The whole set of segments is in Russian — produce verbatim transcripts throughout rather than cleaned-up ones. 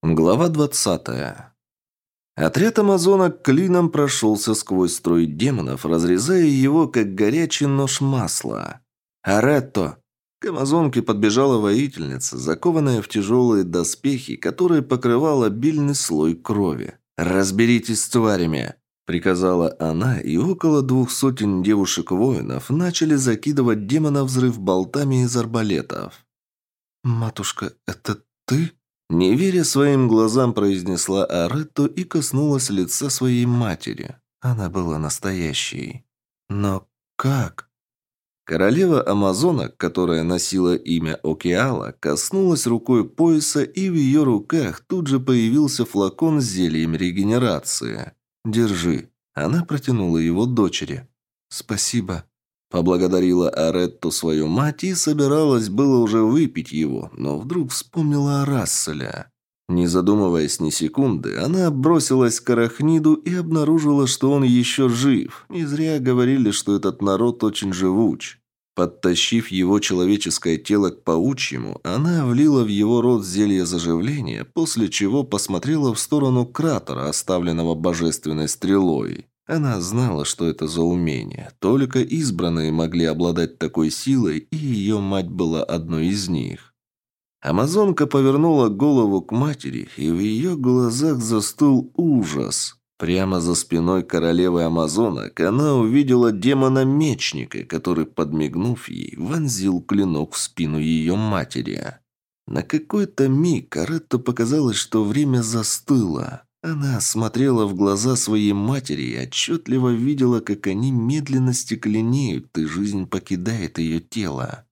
Глава двадцатая. Отряд амазонок клином прошелся сквозь строй демонов, разрезая его, как горячий нож масла. «Аретто!» К амазонке подбежала воительница, закованная в тяжелые доспехи, которые покрывал обильный слой крови. «Разберитесь с тварями!» – приказала она, и около двух сотен девушек-воинов начали закидывать демонов взрыв болтами из арбалетов. «Матушка, это ты?» Не веря своим глазам, произнесла Аретто и коснулась лица своей матери. Она была настоящей. Но как? Королева амазонок, которая носила имя Океала, коснулась рукой пояса, и в ее руках тут же появился флакон с зельем регенерации. «Держи». Она протянула его дочери. «Спасибо». Поблагодарила Аретто свою мать и собиралась было уже выпить его, но вдруг вспомнила о Расселе. Не задумываясь ни секунды, она бросилась к Арахниду и обнаружила, что он еще жив. Не зря говорили, что этот народ очень живуч. Подтащив его человеческое тело к паучьему, она влила в его рот зелье заживления, после чего посмотрела в сторону кратера, оставленного божественной стрелой. Она знала, что это за умение. Только избранные могли обладать такой силой, и ее мать была одной из них. Амазонка повернула голову к матери, и в ее глазах застыл ужас. Прямо за спиной королевы амазонок она увидела демона-мечника, который, подмигнув ей, вонзил клинок в спину ее матери. На какой-то миг Аретто показалось, что время застыло. Она смотрела в глаза своей матери и отчетливо видела, как они медленно стекленеют, и жизнь покидает ее тело.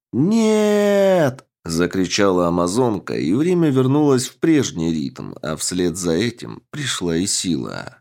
«Нет!» – закричала амазонка, и время вернулось в прежний ритм, а вслед за этим пришла и сила.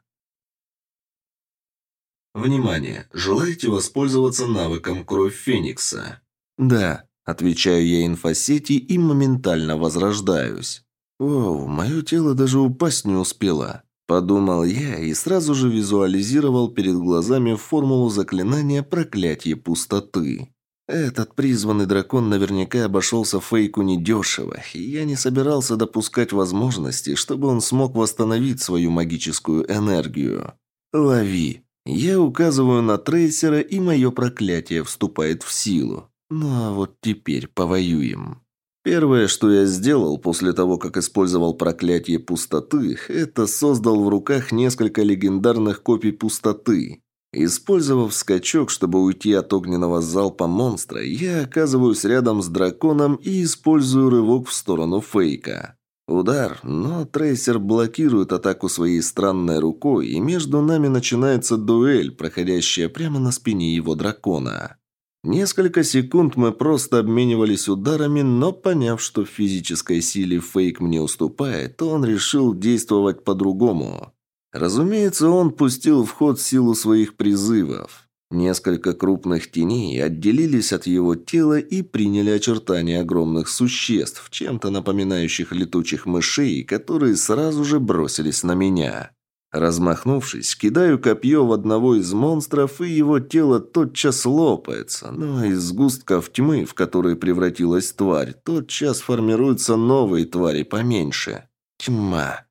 «Внимание! Желаете воспользоваться навыком «Кровь Феникса»?» «Да», – отвечаю я инфосети и моментально возрождаюсь. «О, мое тело даже упасть не успело», – подумал я и сразу же визуализировал перед глазами формулу заклинания «Проклятие пустоты». Этот призванный дракон наверняка обошелся Фейку недешево, и я не собирался допускать возможности, чтобы он смог восстановить свою магическую энергию. «Лови». Я указываю на трейсера, и мое проклятие вступает в силу. Ну а вот теперь повоюем. Первое, что я сделал после того, как использовал проклятие пустоты, это создал в руках несколько легендарных копий пустоты. Использовав скачок, чтобы уйти от огненного залпа монстра, я оказываюсь рядом с драконом и использую рывок в сторону Фейка. Удар, но трейсер блокирует атаку своей странной рукой, и между нами начинается дуэль, проходящая прямо на спине его дракона. Несколько секунд мы просто обменивались ударами, но поняв, что в физической силе Фейк мне уступает, он решил действовать по-другому. Разумеется, он пустил в ход силу своих призывов. Несколько крупных теней отделились от его тела и приняли очертания огромных существ, чем-то напоминающих летучих мышей, которые сразу же бросились на меня. Размахнувшись, кидаю копье в одного из монстров, и его тело тотчас лопается, но из сгустков тьмы, в которые превратилась тварь, тотчас формируются новые твари поменьше. Тьма.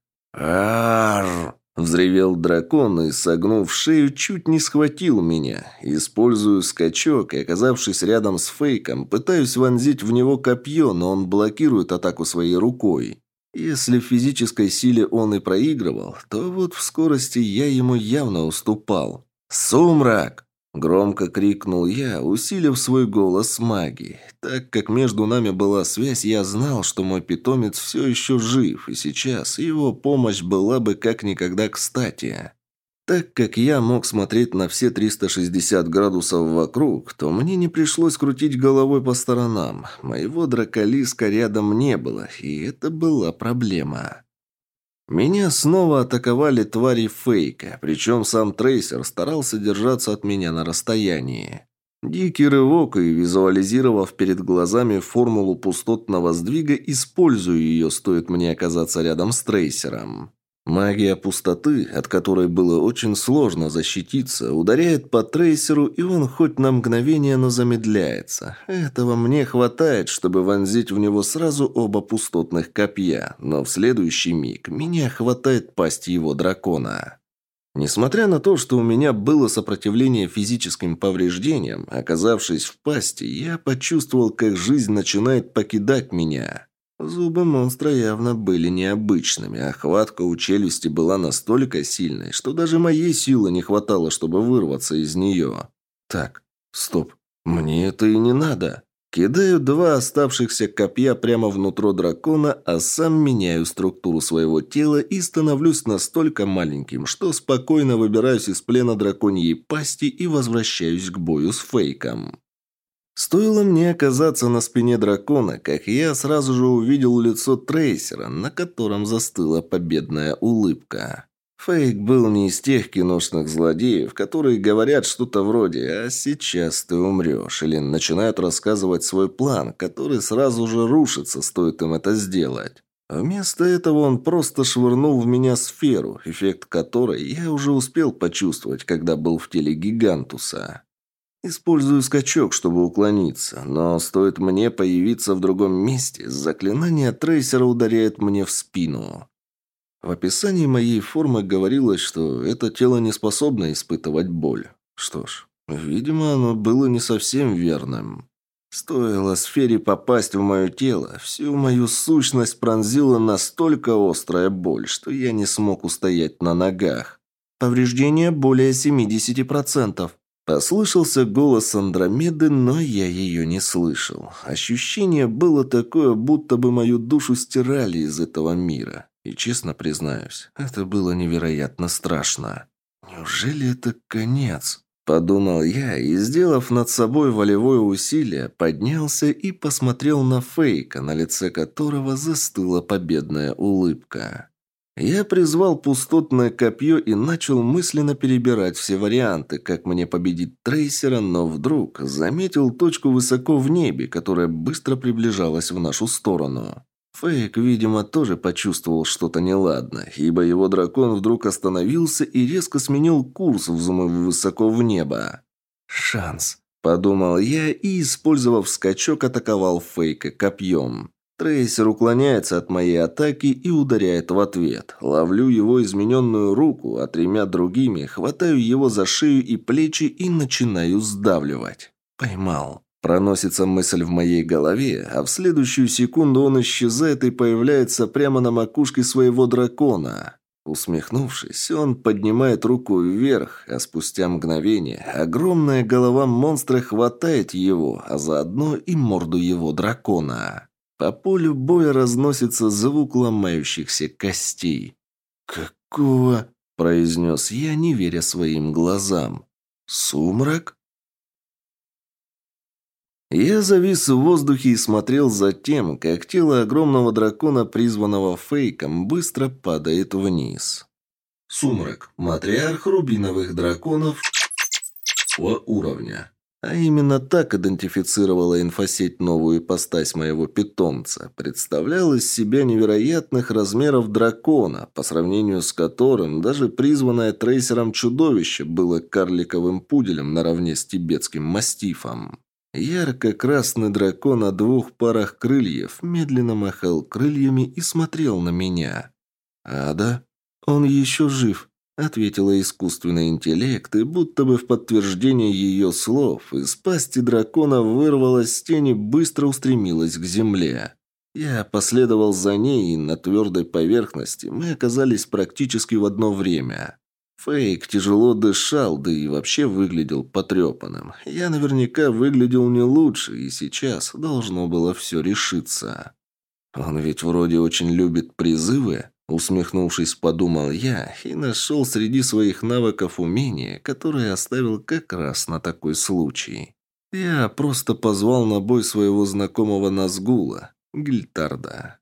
Арр! Взревел дракон и, согнув шею, чуть не схватил меня. Использую скачок и, оказавшись рядом с Фейком, пытаюсь вонзить в него копье, но он блокирует атаку своей рукой. Если в физической силе он и проигрывал, то вот в скорости я ему явно уступал. «Сумрак!» – громко крикнул я, усилив свой голос магией. Так как между нами была связь, я знал, что мой питомец все еще жив, и сейчас его помощь была бы как никогда кстати. Так как я мог смотреть на все триста шестьдесят градусов вокруг, то мне не пришлось крутить головой по сторонам. Моего драколиска рядом не было, и это была проблема. Меня снова атаковали твари Фейка, причем сам трейсер старался держаться от меня на расстоянии. Дикий рывок, и, визуализировав перед глазами формулу пустотного сдвига, использую ее, стоит мне оказаться рядом с трейсером. Магия пустоты, от которой было очень сложно защититься, ударяет по трейсеру, и он хоть на мгновение, но замедляется. Этого мне хватает, чтобы вонзить в него сразу оба пустотных копья, но в следующий миг меня хватает пасть его дракона. Несмотря на то, что у меня было сопротивление физическим повреждениям, оказавшись в пасти, я почувствовал, как жизнь начинает покидать меня. Зубы монстра явно были необычными, а хватка у челюсти была настолько сильной, что даже моей силы не хватало, чтобы вырваться из нее. Так, стоп, мне это и не надо. Кидаю два оставшихся копья прямо внутрь дракона, а сам меняю структуру своего тела и становлюсь настолько маленьким, что спокойно выбираюсь из плена драконьей пасти и возвращаюсь к бою с Фейком. Стоило мне оказаться на спине дракона, как я сразу же увидел лицо трейсера, на котором застыла победная улыбка. Фейк был не из тех киношных злодеев, которые говорят что-то вроде «а сейчас ты умрешь» или начинают рассказывать свой план, который сразу же рушится, стоит им это сделать. Вместо этого он просто швырнул в меня сферу, эффект которой я уже успел почувствовать, когда был в теле Гигантуса. Использую скачок, чтобы уклониться, но стоит мне появиться в другом месте, заклинание трейсера ударяет мне в спину. В описании моей формы говорилось, что это тело не способно испытывать боль. Что ж, видимо, оно было не совсем верным. Стоило сфере попасть в мое тело, всю мою сущность пронзила настолько острая боль, что я не смог устоять на ногах. Повреждение более семидесяти процентов. Послышался голос Андромеды, но я ее не слышал. Ощущение было такое, будто бы мою душу стирали из этого мира. И честно признаюсь, это было невероятно страшно. Неужели это конец? Подумал я и, сделав над собой волевое усилие, поднялся и посмотрел на Фейка, на лице которого застыла победная улыбка. Я призвал пустотное копье и начал мысленно перебирать все варианты, как мне победить трейсера, но вдруг заметил точку высоко в небе, которая быстро приближалась в нашу сторону. Фейк, видимо, тоже почувствовал что-то неладное, ибо его дракон вдруг остановился и резко сменил курс, взмыв высоко в небо. «Шанс», – подумал я и, использовав скачок, атаковал Фейка копьем. Трейсер уклоняется от моей атаки и ударяет в ответ. Ловлю его измененную руку, а тремя другими хватаю его за шею и плечи и начинаю сдавливать. Поймал. Проносится мысль в моей голове, а в следующую секунду он исчезает и появляется прямо на макушке своего дракона. Усмехнувшись, он поднимает руку вверх, а спустя мгновение огромная голова монстра хватает его, а заодно и морду его дракона. По полю боя разносится звук ломающихся костей. «Какого?» – произнес я, не веря своим глазам. «Сумрак?» Я завис в воздухе и смотрел за тем, как тело огромного дракона, призванного Фейком, быстро падает вниз. Сумрак. Матриарх рубиновых драконов уровня. А именно так идентифицировала инфосеть новую ипостась моего питомца. Представлял из себя невероятных размеров дракона, по сравнению с которым даже призванное трейсером чудовище было карликовым пуделем наравне с тибетским мастифом. Ярко-красный дракон о двух парах крыльев медленно махал крыльями и смотрел на меня. «Ада? Он еще жив», — ответила искусственный интеллект, и будто бы в подтверждение ее слов из пасти дракона вырвалась тень и быстро устремилась к земле. Я последовал за ней, и на твердой поверхности мы оказались практически в одно время. Фейк тяжело дышал, да и вообще выглядел потрепанным. Я наверняка выглядел не лучше, и сейчас должно было все решиться. Он ведь вроде очень любит призывы, усмехнувшись, подумал я и нашел среди своих навыков умение, которое оставил как раз на такой случай. Я просто позвал на бой своего знакомого Назгула, Гильтарда.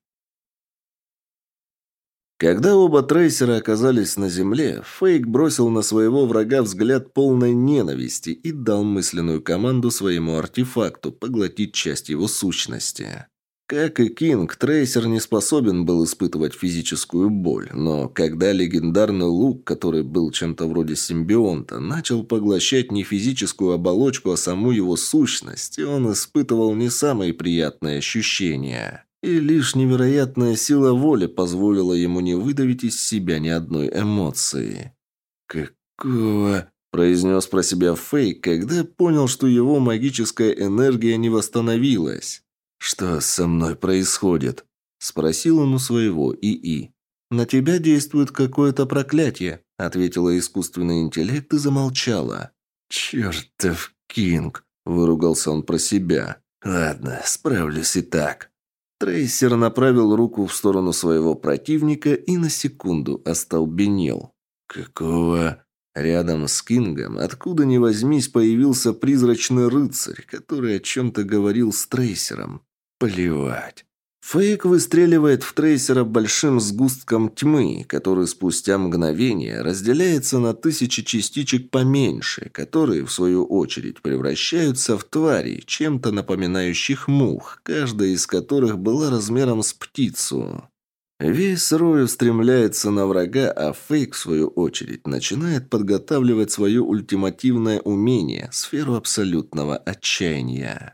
Когда оба трейсера оказались на земле, Фейк бросил на своего врага взгляд полной ненависти и дал мысленную команду своему артефакту поглотить часть его сущности. Как и Кинг, Трейсер не способен был испытывать физическую боль, но когда легендарный лук, который был чем-то вроде симбионта, начал поглощать не физическую оболочку, а саму его сущность, он испытывал не самые приятные ощущения. И лишь невероятная сила воли позволила ему не выдавить из себя ни одной эмоции. «Какого?» – произнес про себя Фейк, когда понял, что его магическая энергия не восстановилась. «Что со мной происходит?» – спросил он у своего ИИ. «На тебя действует какое-то проклятие», – ответила искусственный интеллект и замолчала. «Чертов Кинг!» – выругался он про себя. «Ладно, справлюсь и так». Трейсер направил руку в сторону своего противника и на секунду остолбенел. «Какого?» Рядом с Кингом, откуда ни возьмись, появился призрачный рыцарь, который о чем-то говорил с Трейсером. Плевать. Фейк выстреливает в Трейсера большим сгустком тьмы, который спустя мгновение разделяется на тысячи частичек поменьше, которые, в свою очередь, превращаются в тварей, чем-то напоминающих мух, каждая из которых была размером с птицу. Весь рой устремляется на врага, а Фейк, в свою очередь, начинает подготавливать свое ультимативное умение – сферу абсолютного отчаяния.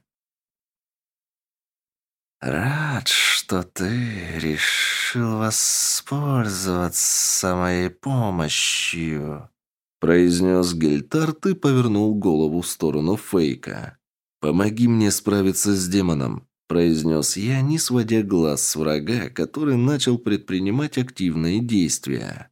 «Рад, что ты решил воспользоваться моей помощью», – произнес Гельтарт и повернул голову в сторону Фейка. «Помоги мне справиться с демоном», – произнес я, не сводя глаз с врага, который начал предпринимать активные действия.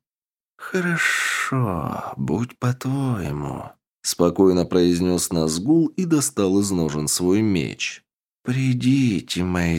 «Хорошо, будь по-твоему», – спокойно произнес Назгул и достал из ножен свой меч. «Придите, мои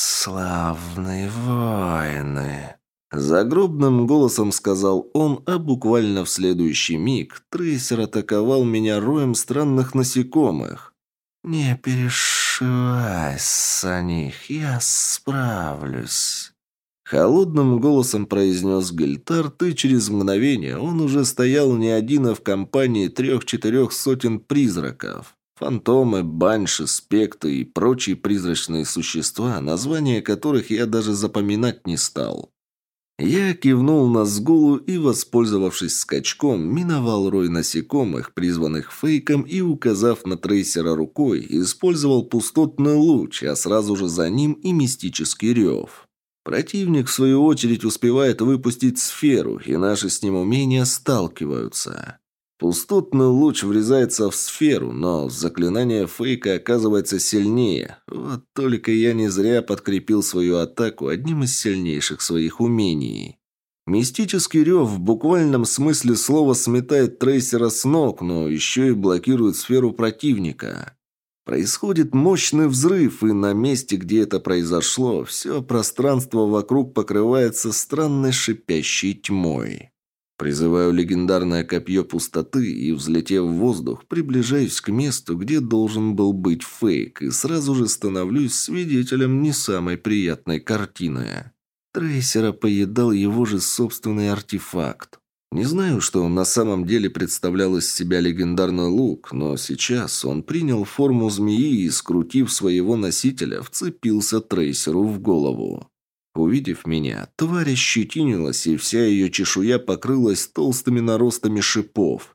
славные воины!» Загробным голосом сказал он, а буквально в следующий миг Трейсер атаковал меня роем странных насекомых. «Не переживай за них, я справлюсь!» Холодным голосом произнес Гельтарт, и через мгновение он уже стоял не один, а в компании трех-четырех сотен призраков. Фантомы, банши, спекты и прочие призрачные существа, названия которых я даже запоминать не стал. Я кивнул на Сгулу и, воспользовавшись скачком, миновал рой насекомых, призванных Фейком, и, указав на Трейсера рукой, использовал пустотный луч, а сразу же за ним и мистический рев. Противник, в свою очередь, успевает выпустить сферу, и наши с ним умения сталкиваются. Пустотный луч врезается в сферу, но заклинание Фейка оказывается сильнее. Вот только я не зря подкрепил свою атаку одним из сильнейших своих умений. Мистический рев в буквальном смысле слова сметает Трейсера с ног, но еще и блокирует сферу противника. Происходит мощный взрыв, и на месте, где это произошло, все пространство вокруг покрывается странной шипящей тьмой. Призываю легендарное копье пустоты и, взлетев в воздух, приближаюсь к месту, где должен был быть Фейк, и сразу же становлюсь свидетелем не самой приятной картины. Трейсера поедал его же собственный артефакт. Не знаю, что на самом деле представлял из себя легендарный лук, но сейчас он принял форму змеи и, скрутив своего носителя, вцепился Трейсеру в голову. Увидев меня, тварь ощетинилась, и вся ее чешуя покрылась толстыми наростами шипов.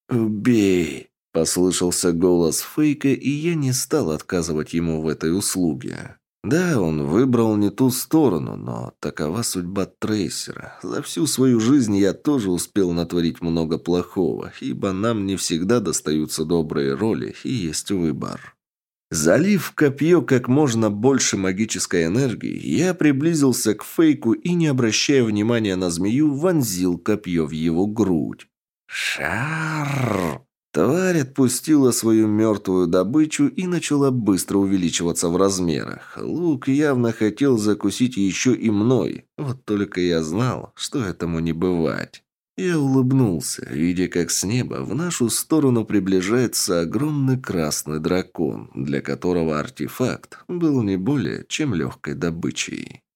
«Убей!» – послышался голос Фейка, и я не стал отказывать ему в этой услуге. Да, он выбрал не ту сторону, но такова судьба Трейсера. За всю свою жизнь я тоже успел натворить много плохого, ибо нам не всегда достаются добрые роли, и есть выбор. Залив в копье как можно больше магической энергии, я приблизился к Фейку и, не обращая внимания на змею, вонзил копье в его грудь. Шар! Тварь отпустила свою мертвую добычу и начала быстро увеличиваться в размерах. Лук явно хотел закусить еще и мной, вот только я знал, что этому не бывать. Я улыбнулся, видя, как с неба в нашу сторону приближается огромный красный дракон, для которого артефакт был не более чем легкой добычей.